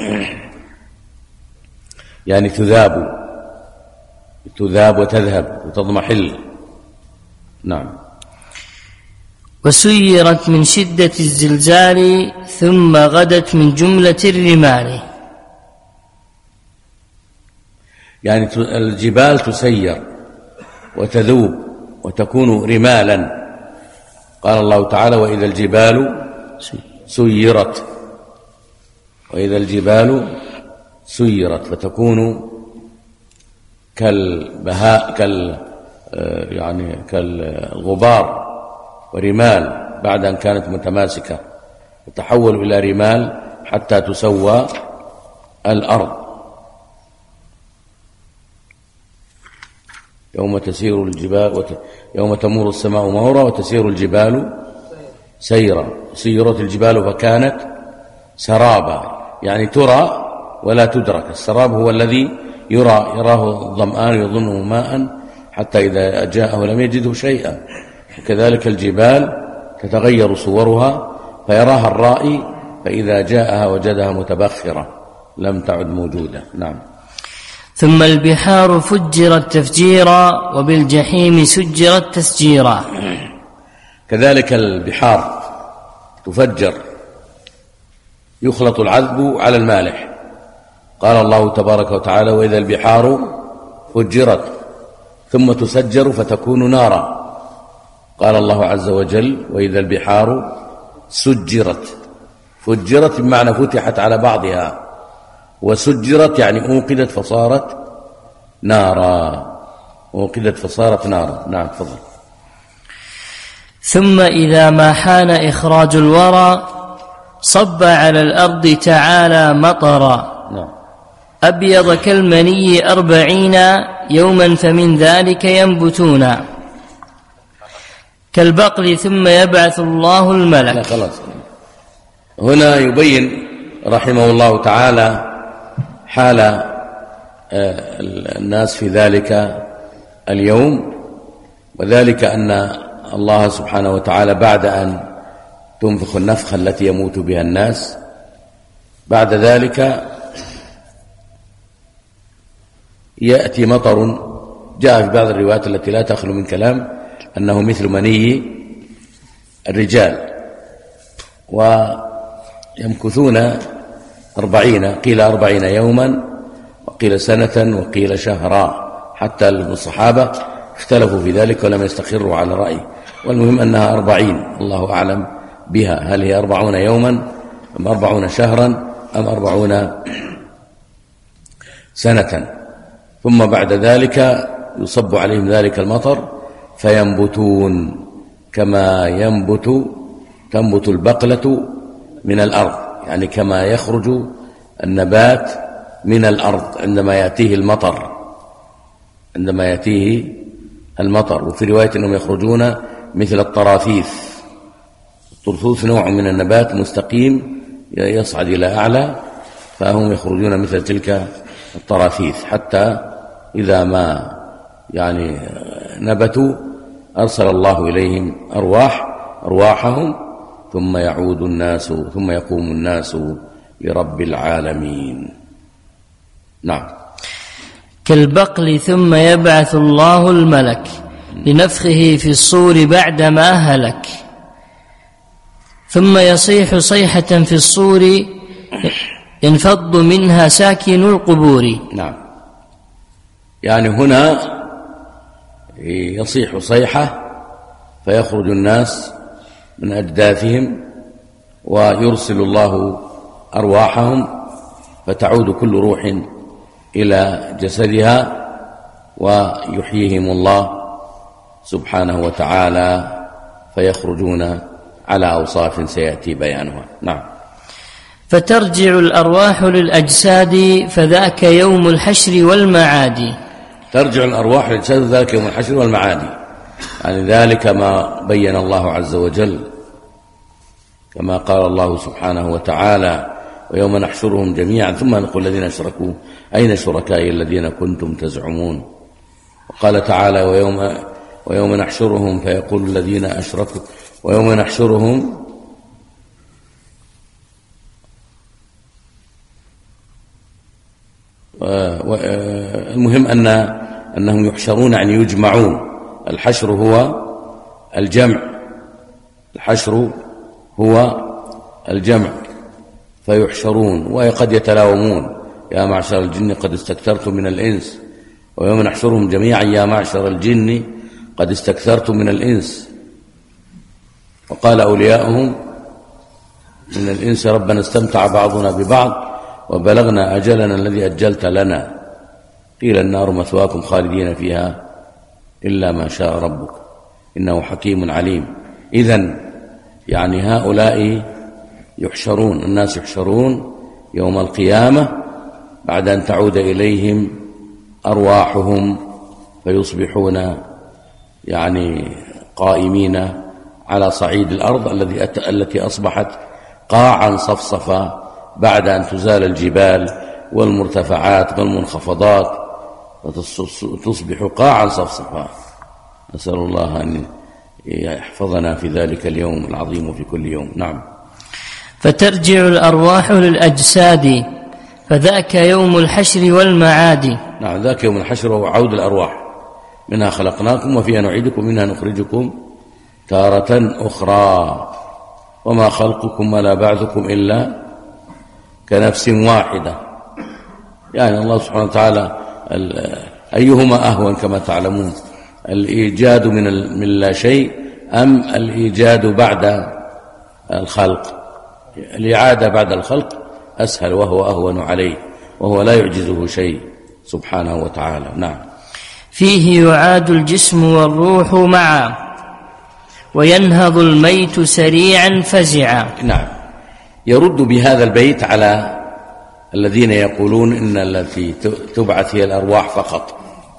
يعني تذاب تذاب وتذهب وتضمحل. نعم. وسيرت من شدة الزلزال ثم غدت من جملة الرمال. يعني الجبال تسير وتذوب وتكون رمالا. قال الله تعالى: وإذا الجبال سيرت وإذا الجبال سيرت فتكون كالبهاء كال يعني كالغبار ورمال بعد أن كانت متماسكة، تتحول إلى رمال حتى تسوى الأرض. يوم تسير الجبال وت... يوم تمور السماء مورا وتسير الجبال سيرا. سيرت الجبال فكانت سرابا، يعني ترى ولا تدرك. السراب هو الذي يرى يراه الظمآن يظنه ماء حتى إذا جاءه لم يجده شيئا. وكذلك الجبال تتغير صورها فيراها الرائي، فإذا جاءها وجدها متبخرة لم تعد موجودة. نعم. ثم البحار فجرت تفجيرا وبالجحيم سجرت تسجيرا. كذلك البحار تفجر، يخلط العذب على المالح. قال الله تبارك وتعالى: وإذا البحار فجرت، ثم تسجر فتكون نارا. قال الله عز وجل: وإذا البحار سجرت فجرت بمعنى فتحت على بعضها، وسجرت يعني أوقدت فصارت نارا، أوقدت فصارت نارا. نعم تفضل. ثم إذا ما حان إخراج الورى صب على الأرض تعالى مطرا. نعم. أبيض كالمني أربعين يوما فمن ذلك ينبتون كالبقل ثم يبعث الله الملك. لا خلاص. هنا يبين رحمه الله تعالى حال الناس في ذلك اليوم، وذلك أن الله سبحانه وتعالى بعد أن تنفخ النفخة التي يموت بها الناس، بعد ذلك يأتي مطر. جاء في بعض الروايات التي لا تخلو من كلام أنه مثل مني الرجال، ويمكثون أربعين، قيل أربعين يوما وقيل سنة وقيل شهرا، حتى الصحابة اختلفوا في ذلك ولم يستقروا على رأي، والمهم أنها أربعين، الله أعلم بها، هل هي أربعون يوما أم أربعون شهرا أم أربعون سنة. ثم بعد ذلك يصب عليهم ذلك المطر فينبتون كما ينبت تنبت البقلة من الأرض، يعني كما يخرج النبات من الأرض عندما يأتيه المطر، عندما يأتيه المطر. وفي رواية أنهم يخرجون مثل الطراثيث. الطرثوث نوع من النبات مستقيم يصعد إلى أعلى، فهم يخرجون مثل تلك الطراثيث، حتى إذا ما يعني نبتوا أرسل الله إليهم أرواح أرواحهم ثم يعود الناس ثم يقوم الناس لرب العالمين. نعم. كالبقل ثم يبعث الله الملك لنفخه في الصور بعدما هلك ثم يصيح صيحة في الصور ينفض منها ساكن القبور. نعم. يعني هنا يصيح صيحة فيخرج الناس من أجداثهم ويرسل الله أرواحهم فتعود كل روح إلى جسدها ويحييهم الله سبحانه وتعالى فيخرجون على أوصاف سيأتي بيانها. نعم. فترجع الأرواح للأجساد فذاك يوم الحشر والمعاد. ترجع الأرواح للأجساد ذاك يوم الحشر والمعاد، يعني ذلك ما بين الله عز وجل كما قال الله سبحانه وتعالى ويوم نحشرهم جميعا ثم نقول الذين أشركوا أين شركائي الذين كنتم تزعمون. وقال تعالى ويوم, ويوم نحشرهم فيقول الذين أشركوا ويوم نحشرهم المهم أن أنهم يحشرون يعني يجمعون. الحشر هو الجمع، الحشر هو الجمع فيحشرون وقد يتلاومون يا معشر الجن قد استكثرتم من الإنس ويوم نحشرهم جميعا يا معشر الجن قد استكثرتم من الإنس. وقال أولياؤهم من الإنس ربنا استمتع بعضنا ببعض وبلغنا أجلنا الذي أجلت لنا قيل النار مثواكم خالدين فيها إلا ما شاء ربك إنه حكيم عليم. إذن يعني هؤلاء يحشرون، الناس يحشرون يوم القيامة بعد أن تعود إليهم أرواحهم فيصبحون يعني قائمين على صعيد الأرض الذي التي أصبحت قاعا صفصفا بعد أن تزال الجبال والمرتفعات والمنخفضات وتصبح قاعا صفصفا. نسأل الله أن يحفظنا في ذلك اليوم العظيم وفي كل يوم. نعم. فترجع الأرواح للأجساد فذاك يوم الحشر والمعاد. نعم، ذاك يوم الحشر وهو عود الأرواح، منها خلقناكم وفيها نعيدكم منها نخرجكم تارة أخرى وما خلقكم ولا بعثكم إلا كنفس واحدة. يعني الله سبحانه وتعالى أيهما أهون كما تعلمون، الإيجاد من من لا شيء أم الإيجاد بعد الخلق؟ الإعادة بعد الخلق أسهل وهو أهون عليه، وهو لا يعجزه شيء سبحانه وتعالى. نعم. فيه يعاد الجسم والروح معا، وينهض الميت سريعا فزعا. نعم. يرد بهذا البيت على الذين يقولون إن التي تبعث هي الأرواح فقط،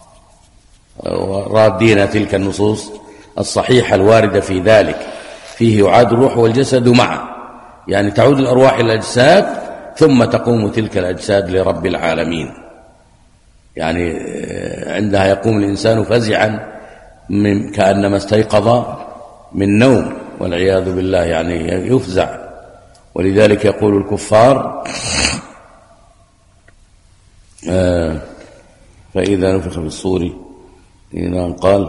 ورادين تلك النصوص الصحيحة الواردة في ذلك. فيه يعاد الروح والجسد معا، يعني تعود الأرواح إلى الأجساد ثم تقوم تلك الأجساد لرب العالمين. يعني عندها يقوم الإنسان فزعا من كأنما استيقظ من نوم والعياذ بالله، يعني يفزع. ولذلك يقول الكفار آه فإذا نفخ في الصور إنه قال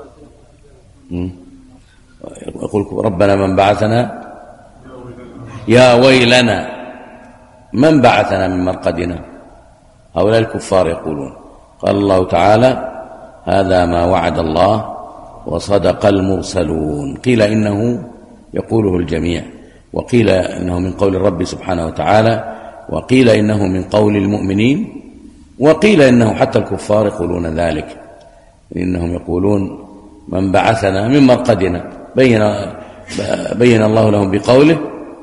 يقول ربنا من بعثنا يا ويلنا من بعثنا من مرقدنا. هؤلاء الكفار يقولون. قال الله تعالى هذا ما وعد الله وصدق المرسلون. قيل إنه يقوله الجميع، وقيل إنه من قول الرب سبحانه وتعالى، وقيل إنه من قول المؤمنين، وقيل إنه حتى الكفار يقولون ذلك، إنهم يقولون من بعثنا من مرقدنا. بين, بين الله لهم بقوله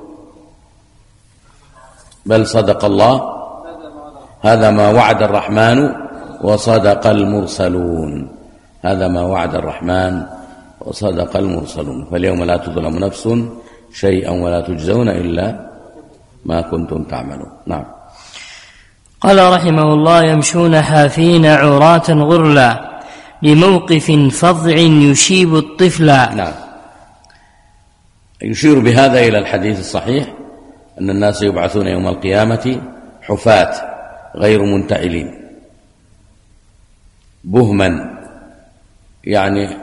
بل صدق الله هذا ما وعد الرحمن وصدق المرسلون. هذا ما وعد الرحمن وصدق المرسلون. فاليوم لا تظلم نفس شيئا ولا تجزون إلا ما كنتم تعملون. نعم. قال رحمه الله يمشون حافين عراة غرلا لموقف فظع يشيب الطفل. نعم. يشير بهذا إلى الحديث الصحيح أن الناس يبعثون يوم القيامة حفاة غير منتعلين بهما، يعني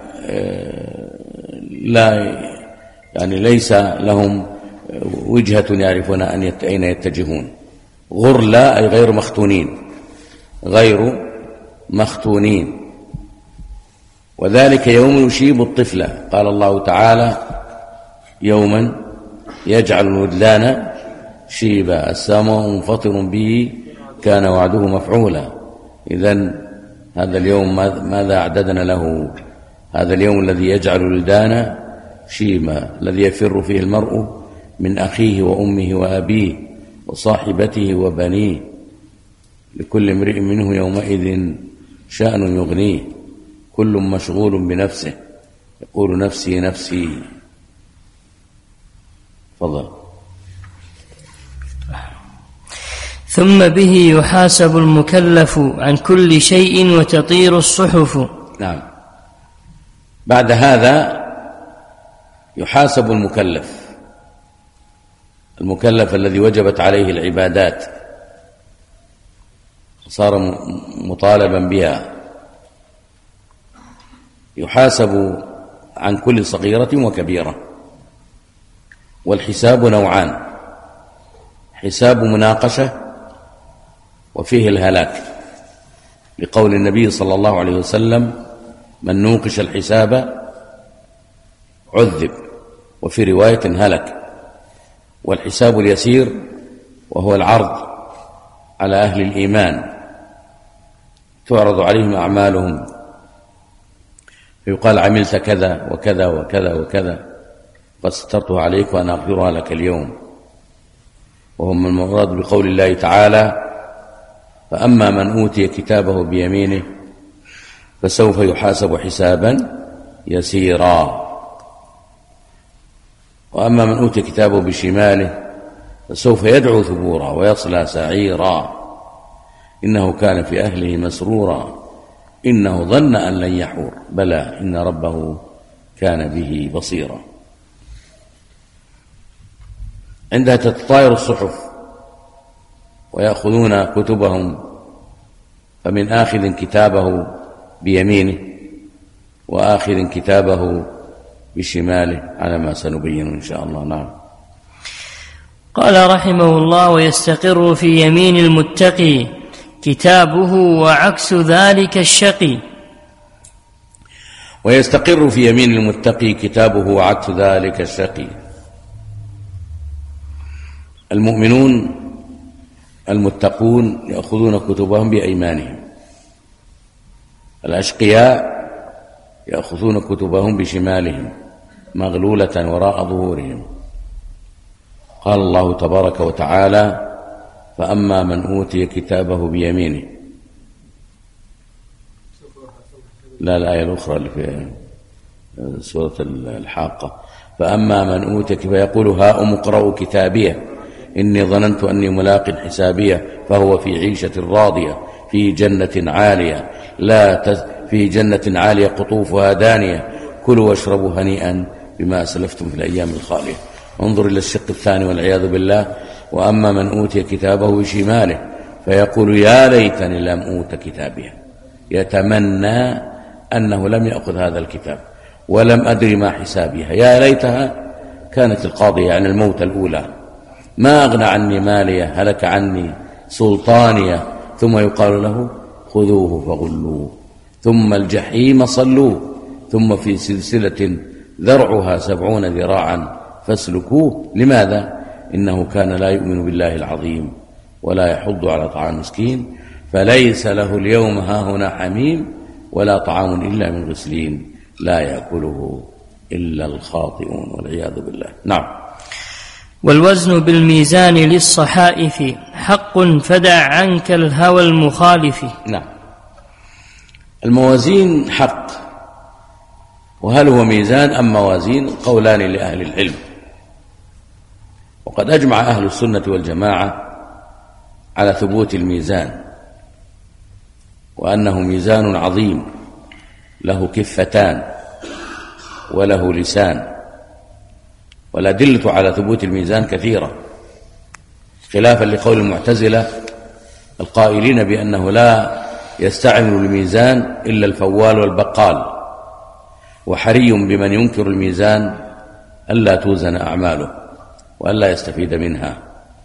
لا يعني ليس لهم وجهة يعرفون أين يتجهون. غرلا أي غير مختونين، غير مختونين. وذلك يوم يشيب الطفل. قال الله تعالى يوما يجعل الولدان شيبا السماء منفطر به كان وعده مفعولا. إذن هذا اليوم ماذا أعددنا له؟ هذا اليوم الذي يجعل الولدان شيبا، الذي يفر فيه المرء من أخيه وأمه وأبيه وصاحبته وبنيه، لكل امرئ منه يومئذ شأن يغنيه، كل مشغول بنفسه يقول نفسي نفسي. تفضل. ثم به يحاسب المكلف عن كل شيء وتطير الصحف. نعم. بعد هذا يحاسب المكلف، المكلف الذي وجبت عليه العبادات صار مطالبا بها، يحاسب عن كل صغيرة وكبيرة. والحساب نوعان: حساب مناقشة وفيه الهلاك، لقول النبي صلى الله عليه وسلم من نوقش الحساب عذب، وفي رواية هلك. والحساب اليسير وهو العرض على أهل الإيمان، تعرض عليهم أعمالهم فيقال عملت كذا وكذا وكذا وكذا قد سترتها عليك وأنا أغفرها لك اليوم. وهم المراد بقول الله تعالى فأما من أوتي كتابه بيمينه فسوف يحاسب حسابا يسيرا، وأما من أوتي كتابه بشماله فسوف يدعو ثبورا ويصلى سعيرا إنه كان في أهله مسرورا إنه ظن أن لن يحور بلى إن ربه كان به بصيرا. عندها تتطاير الصحف ويأخذون كتبهم، فمن آخذ كتابه بيمينه وآخذ كتابه بشماله على ما سنبين إن شاء الله. نعم. قال رحمه الله ويستقر في يمين المتقي كتابه وعكس ذلك الشقي. ويستقر في يمين المتقي كتابه وعكس ذلك الشقي. المؤمنون المتقون يأخذون كتبهم بأيمانهم، الأشقياء يأخذون كتبهم بشمالهم مغلولة وراء ظهورهم. قال الله تبارك وتعالى: فأما من أوتي كتابه بيمينه. لا الآية الأخرى اللي في سورة الحاقة: فأما من أوتي فيقول هاؤم اقرءوا كتابيه إني ظننت أني ملاق حسابيه فهو في عيشة راضية في جنة عالية لا تز في جنة عالية قطوفها دانية كلوا واشربوا هنيئا بما أسلفتم في الأيام الخالية. انظر إلى الشق الثاني والعياذ بالله: وأما من أوتي كتابه بشماله فيقول يا ليتني لم أوت كتابيه، يتمنى أنه لم يأخذ هذا الكتاب ولم أدري ما حسابها، يا ليتها كانت القاضية، يعني الموت الأولى، ما أغنى عني مالية هلك عني سلطانية. ثم يقال له خذوه فغلوه ثم الجحيم صلوه ثم في سلسلة ذرعها سبعون ذراعا فاسلكوه. لماذا؟ إنه كان لا يؤمن بالله العظيم ولا يحض على طعام مسكين فليس له اليوم هاهنا حميم ولا طعام إلا من غسلين لا يأكله إلا الخاطئون والعياذ بالله. نعم. والوزن بالميزان للصحائف حق فدع عنك الهوى المخالف. نعم، الموازين حق، وهل هو ميزان أم موازين؟ قولان لأهل العلم، وقد أجمع أهل السنة والجماعة على ثبوت الميزان وأنه ميزان عظيم له كفتان وله لسان، والأدلة على ثبوت الميزان كثيرة، خلافا لقول المعتزلة القائلين بأنه لا يستعمل الميزان إلا الفوال والبقال، وحري بمن ينكر الميزان ألا توزن أعماله وألا يستفيد منها.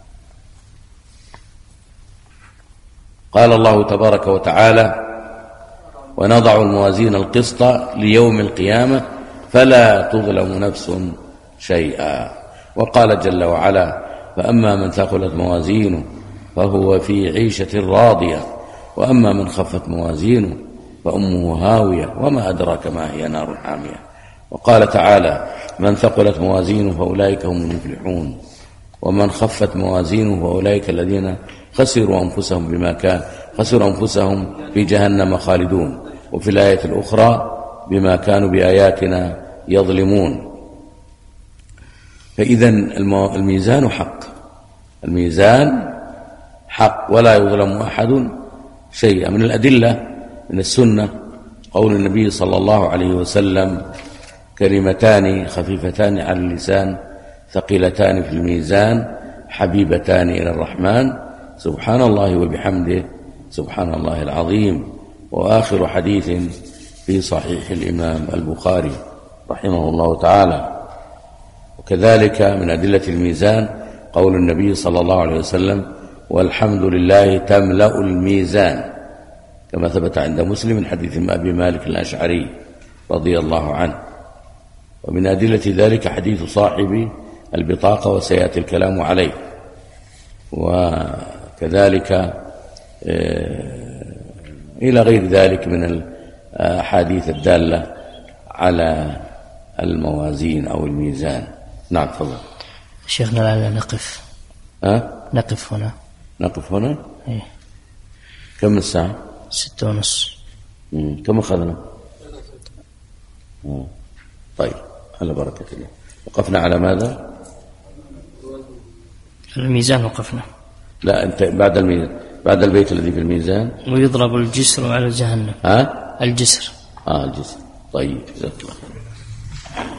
قال الله تبارك وتعالى: ونضع الموازين القسط ليوم القيامة فلا تظلم نفس شيئا. وقال جل وعلا: فأما من ثقلت موازينه فهو في عيشة راضية وأما من خفت موازينه فأمه هاوية وما أدراك ما هي نار حامية. وقال تعالى: من ثقلت موازينه فأولئك هم المفلحون ومن خفت موازينه فأولئك الذين خسروا أنفسهم بما كان خسروا أنفسهم في جهنم خالدون. وفي الآية الأخرى: بما كانوا بآياتنا يظلمون. فإذا الميزان حق، الميزان حق ولا يظلم أحد شيئا. من الأدلة من السنة قول النبي صلى الله عليه وسلم: كلمتان خفيفتان على اللسان ثقيلتان في الميزان حبيبتان إلى الرحمن سبحان الله وبحمده سبحان الله العظيم. وآخر حديث في صحيح الإمام البخاري رحمه الله تعالى. وكذلك من أدلة الميزان قول النبي صلى الله عليه وسلم: والحمد لله تملأ الميزان، كما ثبت عند مسلم من حديث أبي مالك الأشعري رضي الله عنه. ومن أدلة ذلك حديث صاحب البطاقة وسيأتي الكلام عليه. وكذلك إلى غير ذلك من الأحاديث الدالة على الموازين أو الميزان. نعم تفضل شيخنا. لعلنا نقف أه؟ نقف هنا نقف هنا إيه. كم الساعة؟ ستة ونص. مم. كم أخذنا؟ مم. طيب على بركة الله. وقفنا على ماذا؟ الميزان وقفنا. لا أنت بعد الميزان، بعد البيت الذي في الميزان. ويضرب الجسر على جهنم. ها؟ الجسر. آه الجسر. طيب جزاك الله خير.